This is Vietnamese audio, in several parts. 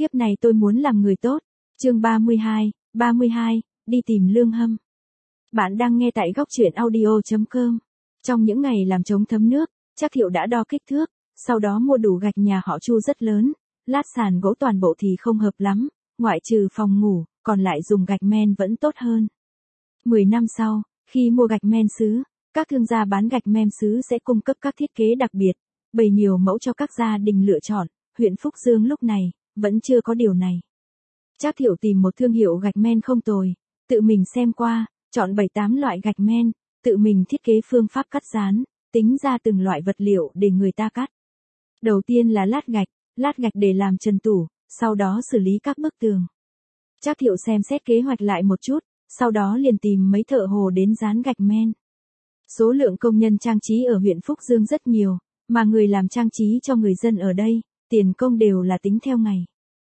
Kiếp này tôi muốn làm người tốt. Chương 32, đi tìm lương hâm. Bạn đang nghe tại góc truyện audio.com. Trong những ngày làm chống thấm nước, Trác Thiệu đã đo kích thước, sau đó mua đủ gạch nhà họ Chu rất lớn, lát sàn gỗ toàn bộ thì không hợp lắm, ngoại trừ phòng ngủ, còn lại dùng gạch men vẫn tốt hơn. 10 năm sau, khi mua gạch men sứ, các thương gia bán gạch men sứ sẽ cung cấp các thiết kế đặc biệt, bày nhiều mẫu cho các gia đình lựa chọn. Huyện Phúc Dương lúc này vẫn chưa có điều này. Trác Thiệu tìm một thương hiệu gạch men không tồi, tự mình xem qua, chọn 7-8 loại gạch men, tự mình thiết kế phương pháp cắt dán, tính ra từng loại vật liệu để người ta cắt. Đầu tiên là lát gạch để làm trần tủ, sau đó xử lý các bức tường. Trác Thiệu xem xét kế hoạch lại một chút, sau đó liền tìm mấy thợ hồ đến dán gạch men. Số lượng công nhân trang trí ở huyện Phúc Dương rất nhiều, mà người làm trang trí cho người dân ở đây, tiền công đều là tính theo ngày.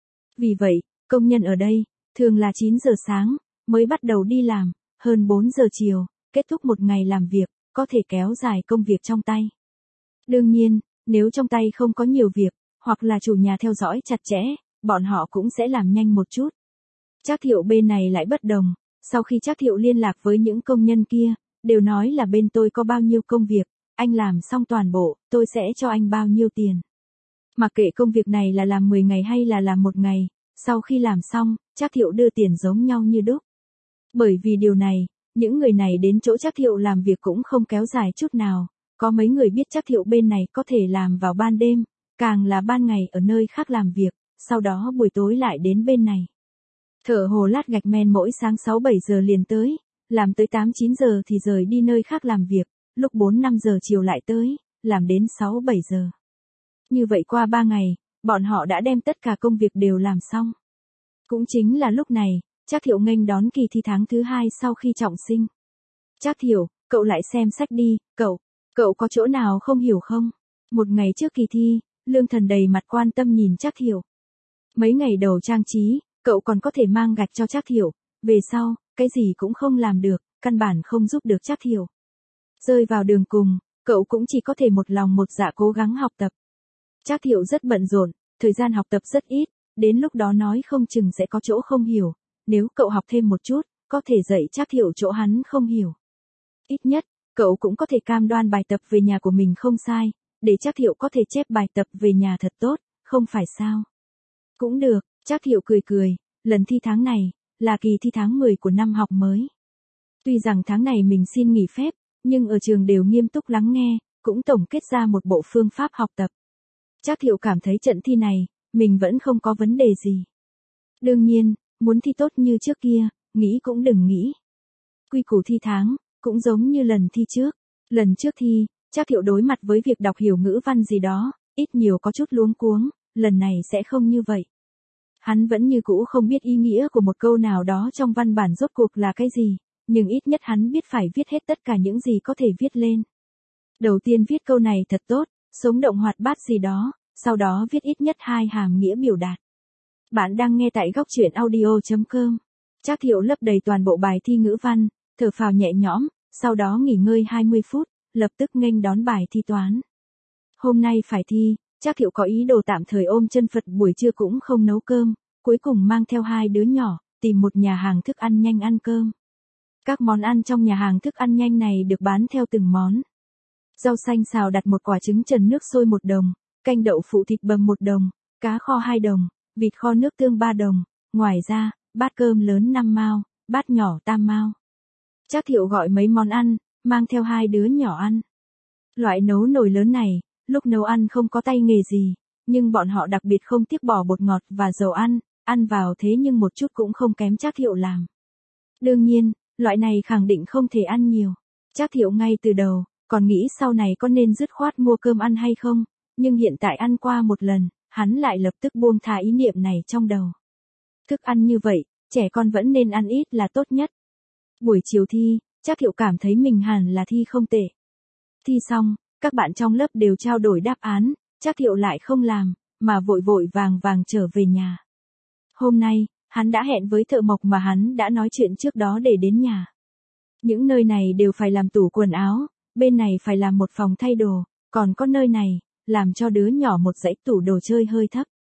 Vì vậy, công nhân ở đây, thường là 9 giờ sáng, mới bắt đầu đi làm, hơn 4 giờ chiều, kết thúc một ngày làm việc, có thể kéo dài công việc trong tay. Đương nhiên, nếu trong tay không có nhiều việc, hoặc là chủ nhà theo dõi chặt chẽ, bọn họ cũng sẽ làm nhanh một chút. Trác Thiệu bên này lại bất đồng, sau khi Trác Thiệu liên lạc với những công nhân kia, đều nói là bên tôi có bao nhiêu công việc, anh làm xong toàn bộ, tôi sẽ cho anh bao nhiêu tiền. Mặc kệ công việc này là làm 10 ngày hay là làm 1 ngày, sau khi làm xong, Trác Thiệu đưa tiền giống nhau như đúc. Bởi vì điều này, những người này đến chỗ Trác Thiệu làm việc cũng không kéo dài chút nào, có mấy người biết Trác Thiệu bên này có thể làm vào ban đêm, càng là ban ngày ở nơi khác làm việc, sau đó buổi tối lại đến bên này. Thợ hồ lát gạch men mỗi sáng 6-7 giờ liền tới, làm tới 8-9 giờ thì rời đi nơi khác làm việc, lúc 4-5 giờ chiều lại tới, làm đến 6-7 giờ. Như vậy qua 3 ngày, bọn họ đã đem tất cả công việc đều làm xong. Cũng chính là lúc này, Trác Thiệu nghênh đón kỳ thi tháng thứ 2 sau khi trọng sinh. Trác Thiệu, cậu lại xem sách đi, cậu có chỗ nào không hiểu không? Một ngày trước kỳ thi, Lương Thần đầy mặt quan tâm nhìn Trác Thiệu. Mấy ngày đầu trang trí, cậu còn có thể mang gạch cho Trác Thiệu, về sau, cái gì cũng không làm được, căn bản không giúp được Trác Thiệu. Rơi vào đường cùng, cậu cũng chỉ có thể một lòng một dạ cố gắng học tập. Trác Thiệu rất bận rộn, thời gian học tập rất ít, đến lúc đó nói không chừng sẽ có chỗ không hiểu, nếu cậu học thêm một chút, có thể dạy Trác Thiệu chỗ hắn không hiểu. Ít nhất, cậu cũng có thể cam đoan bài tập về nhà của mình không sai, để Trác Thiệu có thể chép bài tập về nhà thật tốt, không phải sao? Cũng được, Trác Thiệu cười, lần thi tháng này, là kỳ thi tháng 10 của năm học mới. Tuy rằng tháng này mình xin nghỉ phép, nhưng ở trường đều nghiêm túc lắng nghe, cũng tổng kết ra một bộ phương pháp học tập. Trác Thiệu cảm thấy trận thi này, mình vẫn không có vấn đề gì. Đương nhiên, muốn thi tốt như trước kia, nghĩ cũng đừng nghĩ. Quy củ thi tháng, cũng giống như lần thi trước. Lần trước thi, Trác Thiệu đối mặt với việc đọc hiểu ngữ văn gì đó, ít nhiều có chút luống cuống, lần này sẽ không như vậy. Hắn vẫn như cũ không biết ý nghĩa của một câu nào đó trong văn bản rốt cuộc là cái gì, nhưng ít nhất hắn biết phải viết hết tất cả những gì có thể viết lên. Đầu tiên viết câu này thật tốt, sống động hoạt bát gì đó, sau đó viết ít nhất 2 hàm nghĩa biểu đạt. Bạn đang nghe tại góc truyện audio.com. Trác Thiệu lấp đầy toàn bộ bài thi ngữ văn, thở phào nhẹ nhõm, sau đó nghỉ ngơi 20 phút, lập tức nghênh đón bài thi toán. Hôm nay phải thi, Trác Thiệu có ý đồ tạm thời ôm chân Phật, buổi trưa cũng không nấu cơm, cuối cùng mang theo 2 đứa nhỏ, tìm một nhà hàng thức ăn nhanh ăn cơm. Các món ăn trong nhà hàng thức ăn nhanh này được bán theo từng món. Rau xanh xào đặt 1 quả trứng trần nước sôi 1 đồng, canh đậu phụ thịt bầm 1 đồng, cá kho 2 đồng, vịt kho nước tương 3 đồng, ngoài ra, bát cơm lớn 5 mao, bát nhỏ tam mao. Trác Thiệu gọi mấy món ăn, mang theo 2 đứa nhỏ ăn. Loại nấu nồi lớn này, lúc nấu ăn không có tay nghề gì, nhưng bọn họ đặc biệt không tiếc bỏ bột ngọt và dầu ăn vào thế nhưng một chút cũng không kém Trác Thiệu làm. Đương nhiên, loại này khẳng định không thể ăn nhiều. Trác Thiệu ngay từ đầu, còn nghĩ sau này có nên dứt khoát mua cơm ăn hay không, nhưng hiện tại ăn qua một lần, hắn lại lập tức buông thả ý niệm này trong đầu. Thức ăn như vậy, trẻ con vẫn nên ăn ít là tốt nhất. Buổi chiều thi, Trác Thiệu cảm thấy mình hẳn là thi không tệ. Thi xong, các bạn trong lớp đều trao đổi đáp án, Trác Thiệu lại không làm, mà vội vàng trở về nhà. Hôm nay, hắn đã hẹn với thợ mộc mà hắn đã nói chuyện trước đó để đến nhà. Những nơi này đều phải làm tủ quần áo, bên này phải làm một phòng thay đồ, còn có nơi này, làm cho đứa nhỏ một dãy tủ đồ chơi hơi thấp.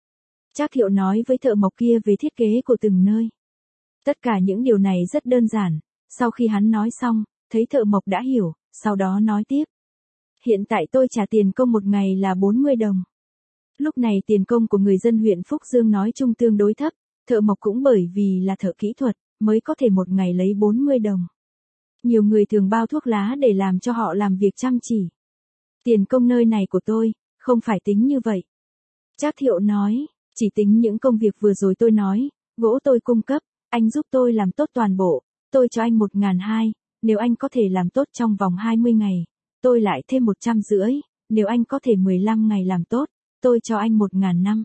Trác Thiệu nói với thợ mộc kia về thiết kế của từng nơi. Tất cả những điều này rất đơn giản, sau khi hắn nói xong, thấy thợ mộc đã hiểu, sau đó nói tiếp. Hiện tại tôi trả tiền công một ngày là 40 đồng. Lúc này tiền công của người dân huyện Phúc Dương nói chung tương đối thấp, thợ mộc cũng bởi vì là thợ kỹ thuật, mới có thể một ngày lấy 40 đồng. Nhiều người thường bao thuốc lá để làm cho họ làm việc chăm chỉ. Tiền công nơi này của tôi, không phải tính như vậy. Trác Thiệu nói, chỉ tính những công việc vừa rồi tôi nói, gỗ tôi cung cấp, anh giúp tôi làm tốt toàn bộ, tôi cho anh 1.200, nếu anh có thể làm tốt trong vòng 20 ngày, tôi lại thêm 150, nếu anh có thể 15 ngày làm tốt, tôi cho anh 1.500.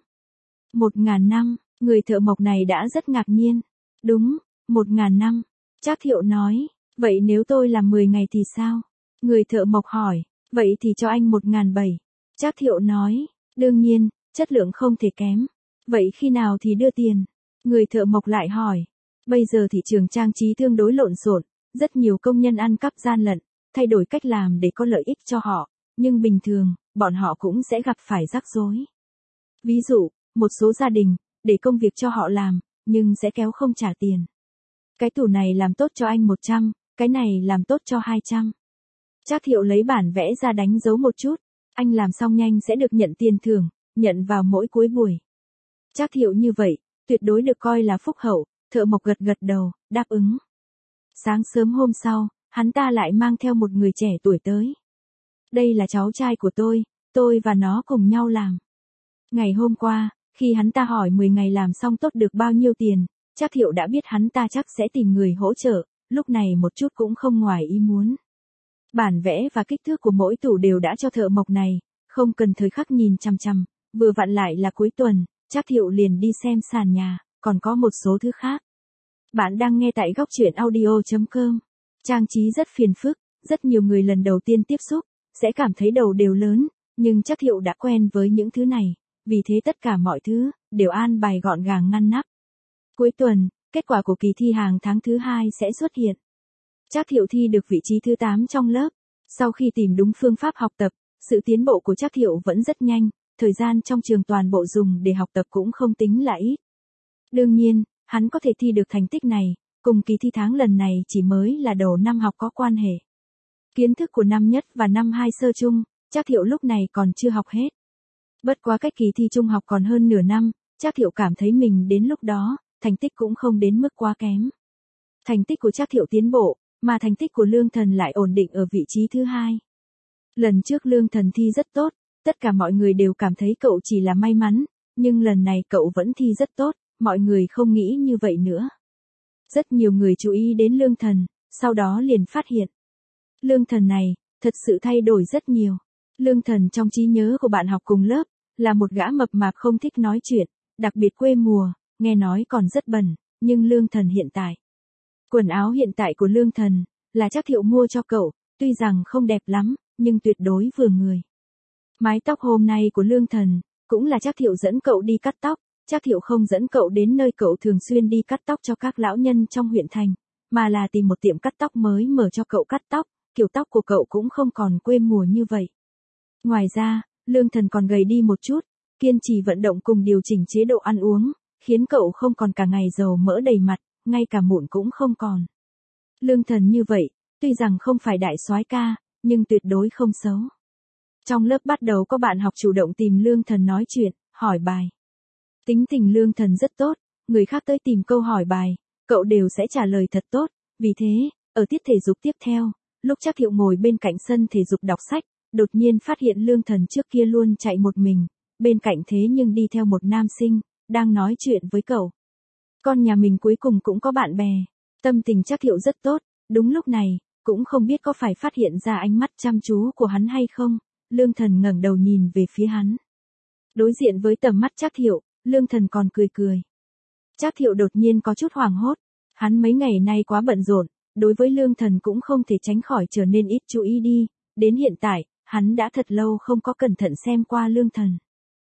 1.500, người thợ mộc này đã rất ngạc nhiên. Đúng, 1.500, Trác Thiệu nói, vậy nếu tôi làm 10 ngày thì sao? Người thợ mộc hỏi, vậy thì cho anh 1.700. Trác Thiệu nói, đương nhiên, chất lượng không thể kém. Vậy khi nào thì đưa tiền? Người thợ mộc lại hỏi, bây giờ thị trường trang trí tương đối lộn xộn, rất nhiều công nhân ăn cắp gian lận, thay đổi cách làm để có lợi ích cho họ, nhưng bình thường, bọn họ cũng sẽ gặp phải rắc rối. Ví dụ, một số gia đình, để công việc cho họ làm, nhưng sẽ kéo không trả tiền. Cái tủ này làm tốt cho anh 100, cái này làm tốt cho 200. Trác Thiệu lấy bản vẽ ra đánh dấu một chút, anh làm xong nhanh sẽ được nhận tiền thưởng, nhận vào mỗi cuối buổi. Trác Thiệu như vậy, tuyệt đối được coi là phúc hậu, thợ mộc gật gật đầu, đáp ứng. Sáng sớm hôm sau, hắn ta lại mang theo một người trẻ tuổi tới. Đây là cháu trai của tôi và nó cùng nhau làm. Ngày hôm qua, khi hắn ta hỏi 10 ngày làm xong tốt được bao nhiêu tiền, Trác Thiệu đã biết hắn ta chắc sẽ tìm người hỗ trợ, lúc này một chút cũng không ngoài ý muốn. Bản vẽ và kích thước của mỗi tủ đều đã cho thợ mộc này, không cần thời khắc nhìn chằm chằm, vừa vặn lại là cuối tuần, Trác Thiệu liền đi xem sàn nhà, còn có một số thứ khác. Bạn đang nghe tại góc truyện audio.com. Trang trí rất phiền phức, rất nhiều người lần đầu tiên tiếp xúc, sẽ cảm thấy đầu đều lớn, nhưng Trác Thiệu đã quen với những thứ này, vì thế tất cả mọi thứ, đều an bài gọn gàng ngăn nắp. Cuối tuần, kết quả của kỳ thi hàng tháng thứ 2 sẽ xuất hiện. Trác Thiệu thi được vị trí thứ 8 trong lớp. Sau khi tìm đúng phương pháp học tập, sự tiến bộ của Trác Thiệu vẫn rất nhanh, thời gian trong trường toàn bộ dùng để học tập cũng không tính là ít. Đương nhiên, hắn có thể thi được thành tích này, cùng kỳ thi tháng lần này chỉ mới là đầu năm học có quan hệ. Kiến thức của năm nhất và năm 2 sơ chung, Trác Thiệu lúc này còn chưa học hết. Bất quá cách kỳ thi trung học còn hơn nửa năm, Trác Thiệu cảm thấy mình đến lúc đó, thành tích cũng không đến mức quá kém. Thành tích của Trác Thiệu tiến bộ, mà thành tích của Lương Thần lại ổn định ở vị trí thứ 2. Lần trước Lương Thần thi rất tốt, tất cả mọi người đều cảm thấy cậu chỉ là may mắn, nhưng lần này cậu vẫn thi rất tốt, mọi người không nghĩ như vậy nữa. Rất nhiều người chú ý đến Lương Thần, sau đó liền phát hiện. Lương Thần này, thật sự thay đổi rất nhiều. Lương Thần trong trí nhớ của bạn học cùng lớp, là một gã mập mạp không thích nói chuyện, đặc biệt quê mùa, nghe nói còn rất bẩn, nhưng Lương Thần hiện tại. Quần áo hiện tại của Lương Thần, là Trác Thiệu mua cho cậu, tuy rằng không đẹp lắm, nhưng tuyệt đối vừa người. Mái tóc hôm nay của Lương Thần, cũng là Trác Thiệu dẫn cậu đi cắt tóc, Trác Thiệu không dẫn cậu đến nơi cậu thường xuyên đi cắt tóc cho các lão nhân trong huyện thành, mà là tìm một tiệm cắt tóc mới mở cho cậu cắt tóc, kiểu tóc của cậu cũng không còn quê mùa như vậy. Ngoài ra, Lương Thần còn gầy đi một chút, kiên trì vận động cùng điều chỉnh chế độ ăn uống, khiến cậu không còn cả ngày dầu mỡ đầy mặt, ngay cả mụn cũng không còn. Lương Thần như vậy, tuy rằng không phải đại soái ca, nhưng tuyệt đối không xấu. Trong lớp bắt đầu có bạn học chủ động tìm Lương Thần nói chuyện, hỏi bài. Tính tình Lương Thần rất tốt, người khác tới tìm câu hỏi bài, cậu đều sẽ trả lời thật tốt, vì thế, ở tiết thể dục tiếp theo, lúc Trác Thiệu ngồi bên cạnh sân thể dục đọc sách, đột nhiên phát hiện Lương Thần trước kia luôn chạy một mình, bên cạnh thế nhưng đi theo một nam sinh, đang nói chuyện với cậu. Con nhà mình cuối cùng cũng có bạn bè, tâm tình Trác Thiệu rất tốt, đúng lúc này, cũng không biết có phải phát hiện ra ánh mắt chăm chú của hắn hay không, Lương Thần ngẩng đầu nhìn về phía hắn. Đối diện với tầm mắt Trác Thiệu, Lương Thần còn cười cười. Trác Thiệu đột nhiên có chút hoảng hốt, hắn mấy ngày nay quá bận rộn, đối với Lương Thần cũng không thể tránh khỏi trở nên ít chú ý đi, đến hiện tại, hắn đã thật lâu không có cẩn thận xem qua Lương Thần.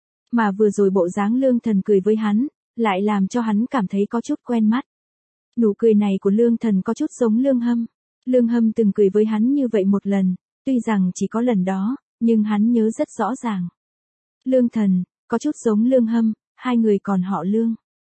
Mà vừa rồi bộ dáng Lương Thần cười với hắn, lại làm cho hắn cảm thấy có chút quen mắt. Nụ cười này của Lương Thần có chút giống Lương Hâm. Lương Hâm từng cười với hắn như vậy một lần, tuy rằng chỉ có lần đó, nhưng hắn nhớ rất rõ ràng. Lương Thần, có chút giống Lương Hâm, hai người còn họ Lương.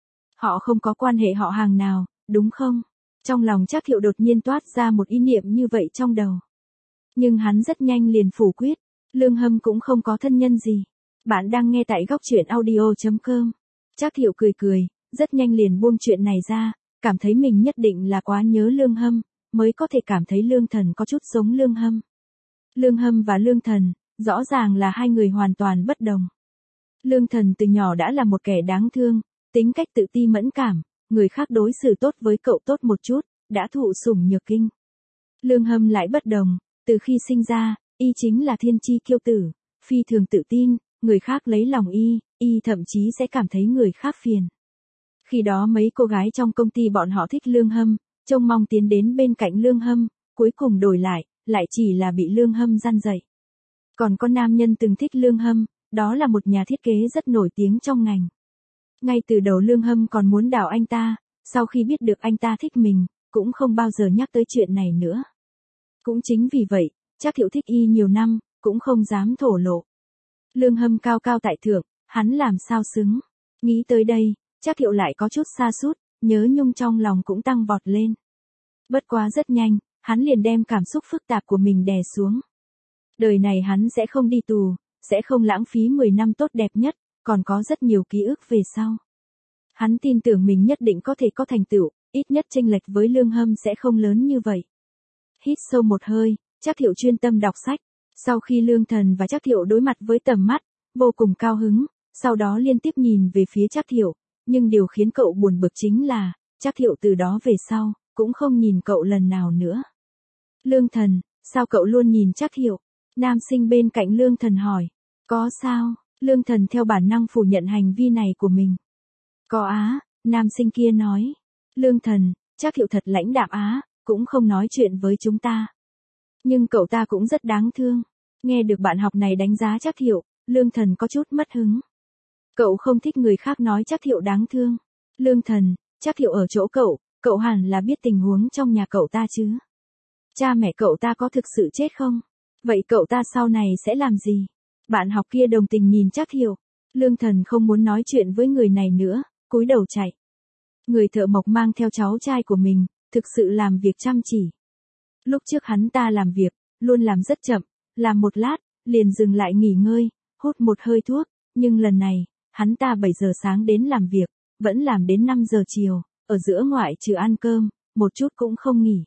Họ không có quan hệ họ hàng nào, đúng không? Trong lòng Trác Thiệu đột nhiên toát ra một ý niệm như vậy trong đầu. Nhưng hắn rất nhanh liền phủ quyết, Lương Hâm cũng không có thân nhân gì. Bạn đang nghe tại góc truyện audio.com. Trác Thiệu cười cười, rất nhanh liền buông chuyện này ra, cảm thấy mình nhất định là quá nhớ Lương Hâm, mới có thể cảm thấy Lương Thần có chút giống Lương Hâm. Lương Hâm và Lương Thần, rõ ràng là hai người hoàn toàn bất đồng. Lương Thần từ nhỏ đã là một kẻ đáng thương, tính cách tự ti mẫn cảm, người khác đối xử tốt với cậu tốt một chút, đã thụ sủng nhược kinh. Lương Hâm lại bất đồng, từ khi sinh ra, y chính là thiên chi kiêu tử, phi thường tự tin, người khác lấy lòng y thậm chí sẽ cảm thấy người khác phiền. Khi đó mấy cô gái trong công ty bọn họ thích Lương Hâm, trông mong tiến đến bên cạnh Lương Hâm, cuối cùng đổi lại chỉ là bị Lương Hâm răn dạy. Còn có nam nhân từng thích Lương Hâm, đó là một nhà thiết kế rất nổi tiếng trong ngành. Ngay từ đầu Lương Hâm còn muốn đào anh ta, sau khi biết được anh ta thích mình, cũng không bao giờ nhắc tới chuyện này nữa. Cũng chính vì vậy, Trác Thiệu thích y nhiều năm, cũng không dám thổ lộ. Lương Hâm cao cao tại thượng, hắn làm sao xứng. Nghĩ tới đây, Trác Thiệu lại có chút sa sút, nhớ nhung trong lòng cũng tăng vọt lên. Bất quá rất nhanh, hắn liền đem cảm xúc phức tạp của mình đè xuống. Đời này hắn sẽ không đi tù, sẽ không lãng phí 10 năm tốt đẹp nhất, còn có rất nhiều ký ức về sau. Hắn tin tưởng mình nhất định có thể có thành tựu, ít nhất chênh lệch với Lương Hâm sẽ không lớn như vậy. Hít sâu một hơi, Trác Thiệu chuyên tâm đọc sách. Sau khi Lương Thần và Trác Thiệu đối mặt với tầm mắt, vô cùng cao hứng, sau đó liên tiếp nhìn về phía Trác Thiệu, nhưng điều khiến cậu buồn bực chính là, Trác Thiệu từ đó về sau, cũng không nhìn cậu lần nào nữa. Lương Thần, sao cậu luôn nhìn Trác Thiệu? Nam sinh bên cạnh Lương Thần hỏi. Có sao? Lương Thần theo bản năng phủ nhận hành vi này của mình. Có á, nam sinh kia nói. Lương Thần, Trác Thiệu thật lãnh đạm á, cũng không nói chuyện với chúng ta. Nhưng cậu ta cũng rất đáng thương. Nghe được bạn học này đánh giá Trác Thiệu, Lương Thần có chút mất hứng. Cậu không thích người khác nói Trác Thiệu đáng thương. Lương Thần, Trác Thiệu ở chỗ cậu hẳn là biết tình huống trong nhà cậu ta chứ. Cha mẹ cậu ta có thực sự chết không? Vậy cậu ta sau này sẽ làm gì? Bạn học kia đồng tình nhìn Trác Thiệu. Lương Thần không muốn nói chuyện với người này nữa, cúi đầu chạy. Người thợ mộc mang theo cháu trai của mình, thực sự làm việc chăm chỉ. Lúc trước hắn ta làm việc, luôn làm rất chậm, làm một lát, liền dừng lại nghỉ ngơi, hút một hơi thuốc, nhưng lần này, hắn ta 7 giờ sáng đến làm việc, vẫn làm đến 5 giờ chiều, ở giữa ngoại trừ ăn cơm, một chút cũng không nghỉ.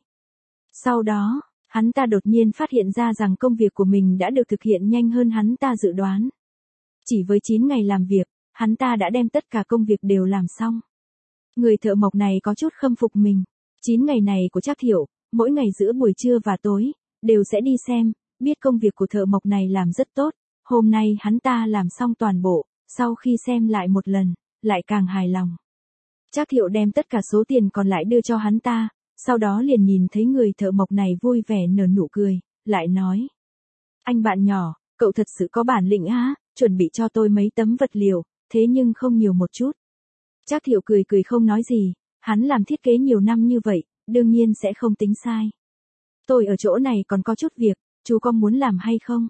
Sau đó, hắn ta đột nhiên phát hiện ra rằng công việc của mình đã được thực hiện nhanh hơn hắn ta dự đoán. Chỉ với 9 ngày làm việc, hắn ta đã đem tất cả công việc đều làm xong. Người thợ mộc này có chút khâm phục mình. 9 ngày này của Trác Thiệu, mỗi ngày giữa buổi trưa và tối, đều sẽ đi xem, biết công việc của thợ mộc này làm rất tốt. Hôm nay hắn ta làm xong toàn bộ, sau khi xem lại một lần, lại càng hài lòng. Trác Thiệu đem tất cả số tiền còn lại đưa cho hắn ta, sau đó liền nhìn thấy người thợ mộc này vui vẻ nở nụ cười, lại nói. Anh bạn nhỏ, cậu thật sự có bản lĩnh á, chuẩn bị cho tôi mấy tấm vật liệu, thế nhưng không nhiều một chút. Trác Thiệu cười cười không nói gì, hắn làm thiết kế nhiều năm như vậy, đương nhiên sẽ không tính sai. Tôi ở chỗ này còn có chút việc, chú có muốn làm hay không?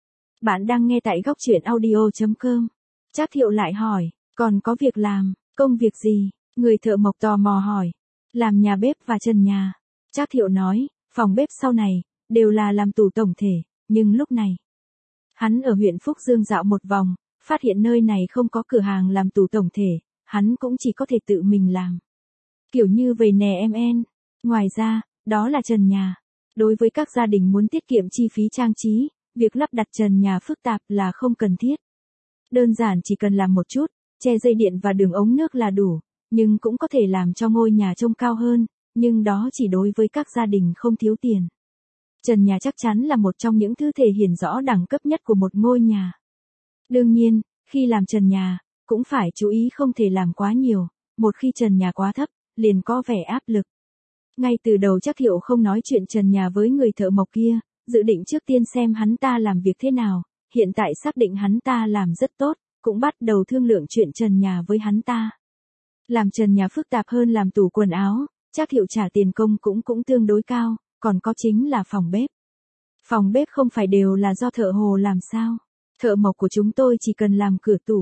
Bạn đang nghe tại góc truyện audio.com. Trác Thiệu lại hỏi, còn có việc làm, công việc gì? Người thợ mộc tò mò hỏi. Làm nhà bếp và trần nhà. Trác Thiệu nói, phòng bếp sau này, đều là làm tủ tổng thể, nhưng lúc này. Hắn ở huyện Phúc Dương dạo một vòng, phát hiện nơi này không có cửa hàng làm tủ tổng thể, hắn cũng chỉ có thể tự mình làm. Kiểu như vậy nè em. Ngoài ra, đó là trần nhà. Đối với các gia đình muốn tiết kiệm chi phí trang trí, việc lắp đặt trần nhà phức tạp là không cần thiết. Đơn giản chỉ cần làm một chút, che dây điện và đường ống nước là đủ, nhưng cũng có thể làm cho ngôi nhà trông cao hơn, nhưng đó chỉ đối với các gia đình không thiếu tiền. Trần nhà chắc chắn là một trong những thứ thể hiện rõ đẳng cấp nhất của một ngôi nhà. Đương nhiên, khi làm trần nhà, cũng phải chú ý không thể làm quá nhiều, một khi trần nhà quá thấp, liền có vẻ áp lực. Ngay từ đầu Trác Thiệu không nói chuyện trần nhà với người thợ mộc kia, dự định trước tiên xem hắn ta làm việc thế nào, hiện tại xác định hắn ta làm rất tốt, cũng bắt đầu thương lượng chuyện trần nhà với hắn ta. Làm trần nhà phức tạp hơn làm tủ quần áo, Trác Thiệu trả tiền công cũng tương đối cao, còn có chính là phòng bếp. Phòng bếp không phải đều là do thợ hồ làm sao? Thợ mộc của chúng tôi chỉ cần làm cửa tủ.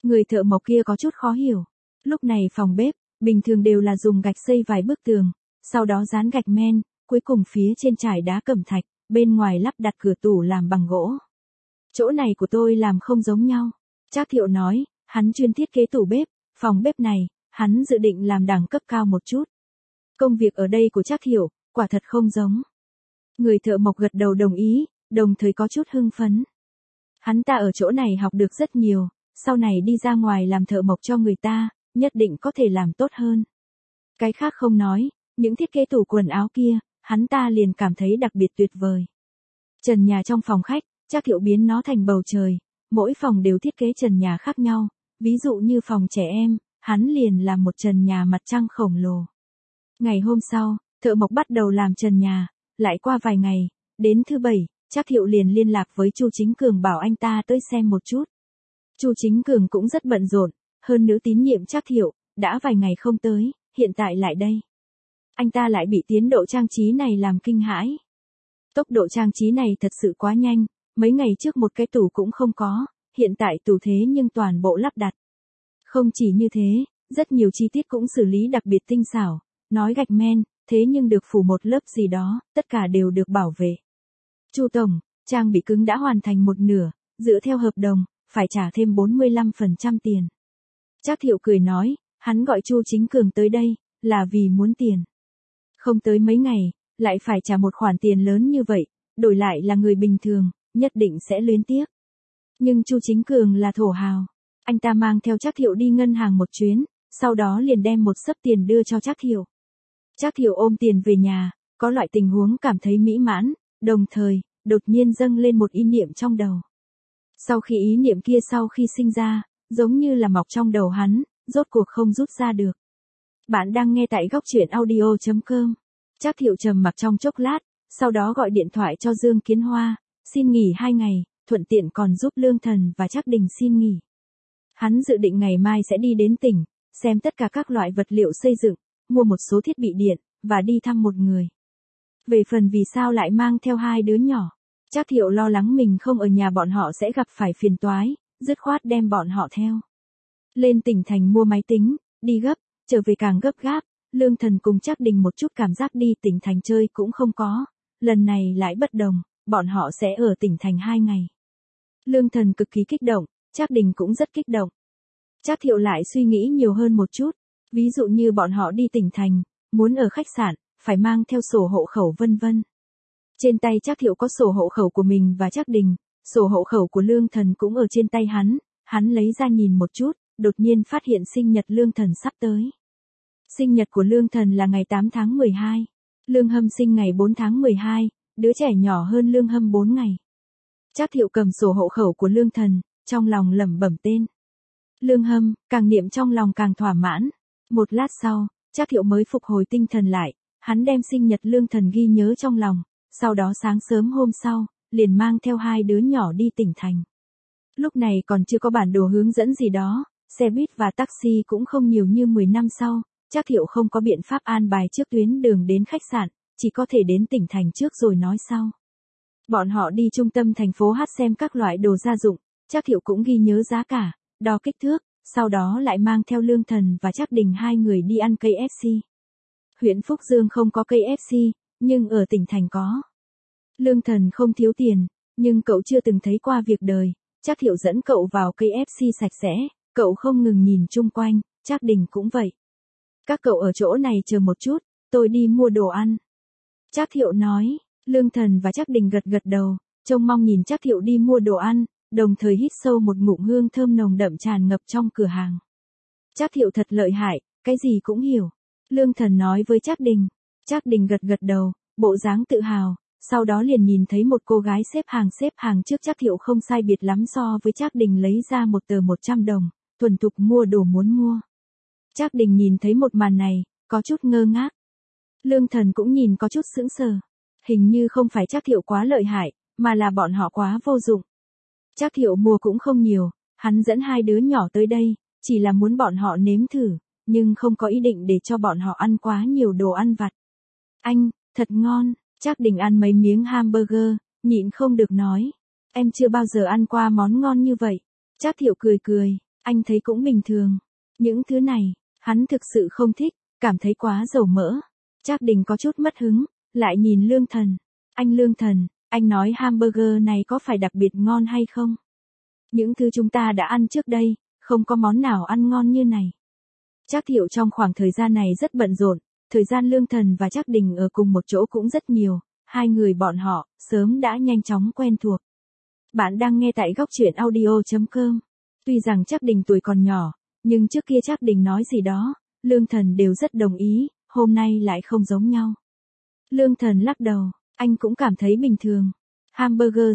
Người thợ mộc kia có chút khó hiểu. Lúc này phòng bếp, bình thường đều là dùng gạch xây vài bức tường, sau đó dán gạch men, cuối cùng phía trên trải đá cẩm thạch, bên ngoài lắp đặt cửa tủ làm bằng gỗ. Chỗ này của tôi làm không giống nhau. Trác Thiệu nói, hắn chuyên thiết kế tủ bếp, phòng bếp này, hắn dự định làm đẳng cấp cao một chút. Công việc ở đây của Trác Thiệu, quả thật không giống. Người thợ mộc gật đầu đồng ý, đồng thời có chút hưng phấn. Hắn ta ở chỗ này học được rất nhiều, sau này đi ra ngoài làm thợ mộc cho người ta, nhất định có thể làm tốt hơn. Cái khác không nói, những thiết kế tủ quần áo kia, hắn ta liền cảm thấy đặc biệt tuyệt vời. Trần nhà trong phòng khách, Trác Thiệu biến nó thành bầu trời, mỗi phòng đều thiết kế trần nhà khác nhau, ví dụ như phòng trẻ em, hắn liền làm một trần nhà mặt trăng khổng lồ. Ngày hôm sau, thợ mộc bắt đầu làm trần nhà, lại qua vài ngày, đến thứ Bảy, Trác Thiệu liền liên lạc với Chu Chính Cường bảo anh ta tới xem một chút. Chu Chính Cường cũng rất bận rộn, hơn nữa tín nhiệm Trác Thiệu, đã vài ngày không tới, hiện tại lại đây. Anh ta lại bị tiến độ trang trí này làm kinh hãi. Tốc độ trang trí này thật sự quá nhanh, mấy ngày trước một cái tủ cũng không có, hiện tại tủ thế nhưng toàn bộ lắp đặt. Không chỉ như thế, rất nhiều chi tiết cũng xử lý đặc biệt tinh xảo, nói gạch men, thế nhưng được phủ một lớp gì đó, tất cả đều được bảo vệ. Chu tổng, trang bị cứng đã hoàn thành một nửa, dựa theo hợp đồng, phải trả thêm 45% tiền. Trác Thiệu cười nói, hắn gọi Chu Chính Cường tới đây, là vì muốn tiền. Không tới mấy ngày, lại phải trả một khoản tiền lớn như vậy, đổi lại là người bình thường, nhất định sẽ luyến tiếc. Nhưng Chu Chính Cường là thổ hào, anh ta mang theo Trác Thiệu đi ngân hàng một chuyến, sau đó liền đem một xấp tiền đưa cho Trác Thiệu. Trác Thiệu ôm tiền về nhà, có loại tình huống cảm thấy mỹ mãn, đồng thời, đột nhiên dâng lên một ý niệm trong đầu. Sau khi ý niệm kia sau khi sinh ra, giống như là mọc trong đầu hắn, rốt cuộc không rút ra được. Bạn đang nghe tại góc truyện audio.com. Trác Thiệu trầm mặc trong chốc lát, sau đó gọi điện thoại cho Dương Kiến Hoa, xin nghỉ 2 ngày, thuận tiện còn giúp Lương Thần và Trác Đình xin nghỉ. Hắn dự định ngày mai sẽ đi đến tỉnh, xem tất cả các loại vật liệu xây dựng, mua một số thiết bị điện, và đi thăm một người. Về phần vì sao lại mang theo 2 đứa nhỏ, Trác Thiệu lo lắng mình không ở nhà bọn họ sẽ gặp phải phiền toái, dứt khoát đem bọn họ theo. Lên tỉnh thành mua máy tính, đi gấp, trở về càng gấp gáp, Lương Thần cùng Trác Đình một chút cảm giác đi tỉnh thành chơi cũng không có, lần này lại bất đồng, bọn họ sẽ ở tỉnh thành 2 ngày. Lương Thần cực kỳ kích động, Trác Đình cũng rất kích động. Trác Thiệu lại suy nghĩ nhiều hơn một chút, ví dụ như bọn họ đi tỉnh thành, muốn ở khách sạn, phải mang theo sổ hộ khẩu vân vân. Trên tay Trác Thiệu có sổ hộ khẩu của mình và Trác Đình, sổ hộ khẩu của Lương Thần cũng ở trên tay hắn lấy ra nhìn một chút, đột nhiên phát hiện sinh nhật Lương Thần sắp tới. Sinh nhật của Lương Thần là ngày 8 tháng 12, Lương Hâm sinh ngày 4 tháng 12, đứa trẻ nhỏ hơn Lương Hâm 4 ngày. Trác Thiệu cầm sổ hộ khẩu của Lương Thần, trong lòng lẩm bẩm tên. Lương Hâm, càng niệm trong lòng càng thỏa mãn. Một lát sau, Trác Thiệu mới phục hồi tinh thần lại, hắn đem sinh nhật Lương Thần ghi nhớ trong lòng, sau đó sáng sớm hôm sau, liền mang theo 2 đứa nhỏ đi tỉnh thành. Lúc này còn chưa có bản đồ hướng dẫn gì đó, xe buýt và taxi cũng không nhiều như 10 năm sau, Trác Thiệu không có biện pháp an bài trước tuyến đường đến khách sạn, chỉ có thể đến tỉnh thành trước rồi nói sau. Bọn họ đi trung tâm thành phố hát xem các loại đồ gia dụng, Trác Thiệu cũng ghi nhớ giá cả, đo kích thước, sau đó lại mang theo Lương Thần và Trác Đình 2 người đi ăn KFC. Huyện Phúc Dương không có KFC, nhưng ở tỉnh thành có. Lương Thần không thiếu tiền, nhưng cậu chưa từng thấy qua việc đời, Trác Thiệu dẫn cậu vào KFC sạch sẽ, cậu không ngừng nhìn chung quanh, Trác Đình cũng vậy. Các cậu ở chỗ này chờ một chút, tôi đi mua đồ ăn. Trác Thiệu nói, Lương Thần và Trác Đình gật gật đầu, trông mong nhìn Trác Thiệu đi mua đồ ăn, đồng thời hít sâu một ngụm hương thơm nồng đậm tràn ngập trong cửa hàng. Trác Thiệu thật lợi hại, cái gì cũng hiểu. Lương Thần nói với Trác Đình. Trác Đình gật gật đầu, bộ dáng tự hào, sau đó liền nhìn thấy một cô gái xếp hàng trước Trác Thiệu không sai biệt lắm so với Trác Đình lấy ra một tờ 100 đồng, thuần thục mua đồ muốn mua. Trác Đình nhìn thấy một màn này, có chút ngơ ngác. Lương Thần cũng nhìn có chút sững sờ. Hình như không phải Trác Thiệu quá lợi hại, mà là bọn họ quá vô dụng. Trác Thiệu mua cũng không nhiều, hắn dẫn 2 đứa nhỏ tới đây, chỉ là muốn bọn họ nếm thử, nhưng không có ý định để cho bọn họ ăn quá nhiều đồ ăn vặt. Anh, thật ngon, Trác Đình ăn mấy miếng hamburger, nhịn không được nói. Em chưa bao giờ ăn qua món ngon như vậy. Trác Thiệu cười cười, Anh thấy cũng bình thường. Những thứ này, hắn thực sự không thích, cảm thấy quá dầu mỡ. Trác Đình có chút mất hứng, lại nhìn Lương Thần. Anh Lương Thần, anh nói hamburger này có phải đặc biệt ngon hay không? Những thứ chúng ta đã ăn trước đây, không có món nào ăn ngon như này. Trác Thiệu trong khoảng thời gian này rất bận rộn, thời gian Lương Thần và Trác Đình ở cùng một chỗ cũng rất nhiều, hai người bọn họ sớm đã nhanh chóng quen thuộc. Bạn đang nghe tại góc truyện audio.com. Tuy rằng Trác Đình tuổi còn nhỏ, nhưng trước kia Trác Đình nói gì đó, Lương Thần đều rất đồng ý, hôm nay lại không giống nhau. Lương Thần lắc đầu, anh cũng cảm thấy bình thường. Hamburger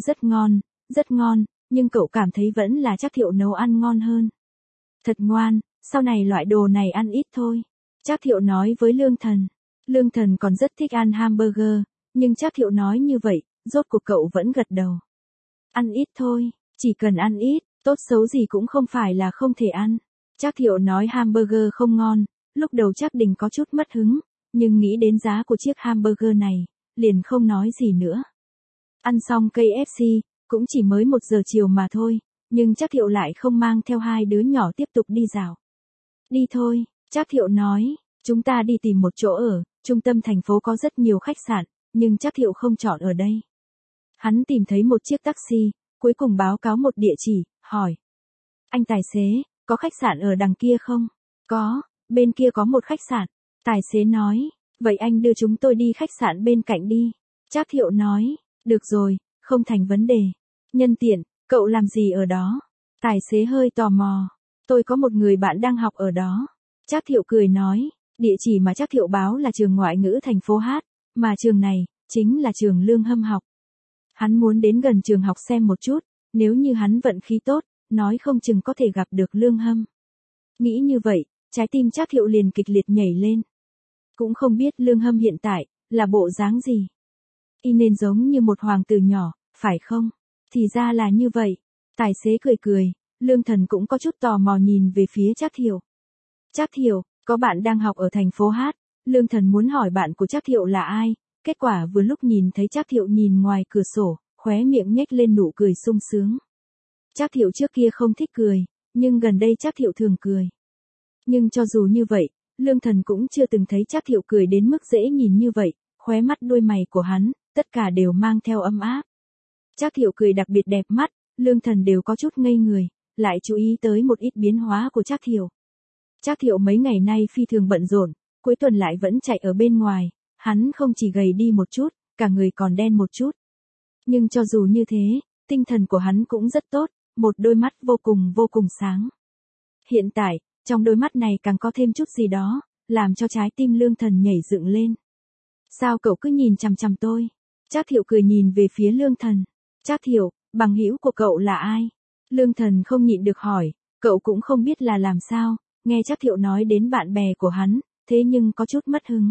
rất ngon, nhưng cậu cảm thấy vẫn là Trác Thiệu nấu ăn ngon hơn. Thật ngoan, sau này loại đồ này ăn ít thôi. Trác Thiệu nói với Lương Thần. Lương Thần còn rất thích ăn hamburger, nhưng Trác Thiệu nói như vậy, rốt cuộc cậu vẫn gật đầu. Ăn ít thôi, chỉ cần ăn ít, tốt xấu gì cũng không phải là không thể ăn. Trác Thiệu nói hamburger không ngon, lúc đầu Trác Đình có chút mất hứng, nhưng nghĩ đến giá của chiếc hamburger này, liền không nói gì nữa. Ăn xong KFC, cũng chỉ mới 1 giờ chiều mà thôi, nhưng Trác Thiệu lại không mang theo hai đứa nhỏ tiếp tục đi dạo. Đi thôi, Trác Thiệu nói, chúng ta đi tìm một chỗ ở, trung tâm thành phố có rất nhiều khách sạn, nhưng Trác Thiệu không chọn ở đây. Hắn tìm thấy một chiếc taxi, cuối cùng báo cáo một địa chỉ, hỏi. Anh tài xế, có khách sạn ở đằng kia không? Có, bên kia có một khách sạn. Tài xế nói, vậy anh đưa chúng tôi đi khách sạn bên cạnh đi. Trác Thiệu nói, được rồi, không thành vấn đề. Nhân tiện, cậu làm gì ở đó? Tài xế hơi tò mò. Tôi có một người bạn đang học ở đó. Trác Thiệu cười nói, địa chỉ mà Trác Thiệu báo là trường ngoại ngữ thành phố Hát, mà trường này, chính là trường Lương Hâm học. Hắn muốn đến gần trường học xem một chút, nếu như hắn vận khí tốt, nói không chừng có thể gặp được Lương Hâm. Nghĩ như vậy, trái tim Trác Thiệu liền kịch liệt nhảy lên. Cũng không biết Lương Hâm hiện tại, là bộ dáng gì. Y nên giống như một hoàng tử nhỏ, phải không? Thì ra là như vậy. Tài xế cười cười, Lương Thần cũng có chút tò mò nhìn về phía Trác Thiệu. Trác Thiệu, có bạn đang học ở thành phố Hát, Lương Thần muốn hỏi bạn của Trác Thiệu là ai, kết quả vừa lúc nhìn thấy Trác Thiệu nhìn ngoài cửa sổ, khóe miệng nhếch lên nụ cười sung sướng. Trác Thiệu trước kia không thích cười, nhưng gần đây Trác Thiệu thường cười. Nhưng cho dù như vậy, Lương Thần cũng chưa từng thấy Trác Thiệu cười đến mức dễ nhìn như vậy, khóe mắt đuôi mày của hắn, tất cả đều mang theo ấm áp. Trác Thiệu cười đặc biệt đẹp mắt, Lương Thần đều có chút ngây người, lại chú ý tới một ít biến hóa của Trác Thiệu. Trác Thiệu mấy ngày nay phi thường bận rộn, cuối tuần lại vẫn chạy ở bên ngoài, hắn không chỉ gầy đi một chút, cả người còn đen một chút. Nhưng cho dù như thế, tinh thần của hắn cũng rất tốt, một đôi mắt vô cùng sáng. Hiện tại, trong đôi mắt này càng có thêm chút gì đó, làm cho trái tim Lương Thần nhảy dựng lên. Sao cậu cứ nhìn chằm chằm tôi? Trác Thiệu cười nhìn về phía Lương Thần. Trác Thiệu, bằng hữu của cậu là ai? Lương Thần không nhịn được hỏi, cậu cũng không biết là làm sao, nghe Trác Thiệu nói đến bạn bè của hắn, thế nhưng có chút mất hứng.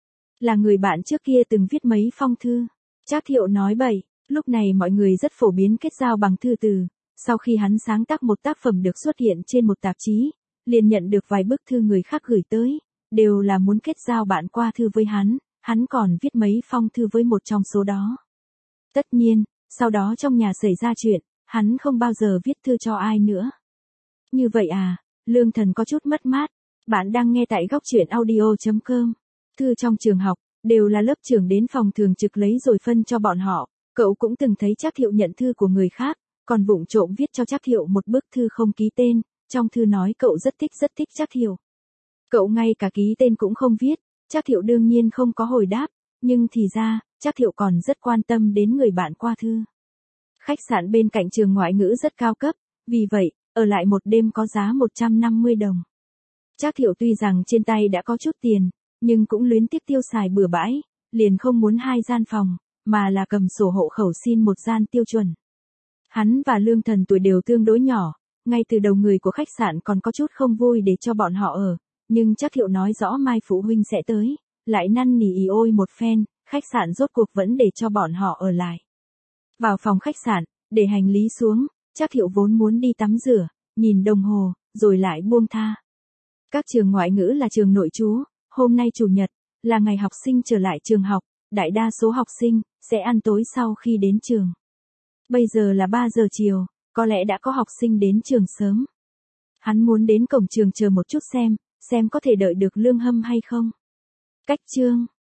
Là người bạn trước kia từng viết mấy phong thư. Trác Thiệu nói bậy, lúc này mọi người rất phổ biến kết giao bằng thư từ. Sau khi hắn sáng tác một tác phẩm được xuất hiện trên một tạp chí, liền nhận được vài bức thư người khác gửi tới, đều là muốn kết giao bạn qua thư với hắn còn viết mấy phong thư với một trong số đó. Tất nhiên, sau đó trong nhà xảy ra chuyện, hắn không bao giờ viết thư cho ai nữa. Như vậy à, Lương Thần có chút mất mát. Bạn đang nghe tại góc truyện audio.com. Thư trong trường học, đều là lớp trưởng đến phòng thường trực lấy rồi phân cho bọn họ. Cậu cũng từng thấy Trác Thiệu nhận thư của người khác, còn vụng trộm viết cho Trác Thiệu một bức thư không ký tên, trong thư nói cậu rất thích Trác Thiệu. Cậu ngay cả ký tên cũng không viết, Trác Thiệu đương nhiên không có hồi đáp, nhưng thì ra, Trác Thiệu còn rất quan tâm đến người bạn qua thư. Khách sạn bên cạnh trường ngoại ngữ rất cao cấp, vì vậy, ở lại một đêm có giá 150 đồng. Trác Thiệu tuy rằng trên tay đã có chút tiền, nhưng cũng luyến tiếc tiêu xài bừa bãi, liền không muốn 2 gian phòng, mà là cầm sổ hộ khẩu xin một gian tiêu chuẩn. Hắn và Lương Thần tuổi đều tương đối nhỏ, ngay từ đầu người của khách sạn còn có chút không vui để cho bọn họ ở, nhưng Trác Thiệu nói rõ mai phụ huynh sẽ tới, lại năn nỉ ì ôi một phen, khách sạn rốt cuộc vẫn để cho bọn họ ở lại. Vào phòng khách sạn, để hành lý xuống, Trác Thiệu vốn muốn đi tắm rửa, nhìn đồng hồ, rồi lại buông tha. Các trường ngoại ngữ là trường nội trú, hôm nay chủ nhật, là ngày học sinh trở lại trường học, đại đa số học sinh sẽ ăn tối sau khi đến trường. Bây giờ là 3 giờ chiều, có lẽ đã có học sinh đến trường sớm. Hắn muốn đến cổng trường chờ một chút xem có thể đợi được Lương Hâm hay không. Cách chương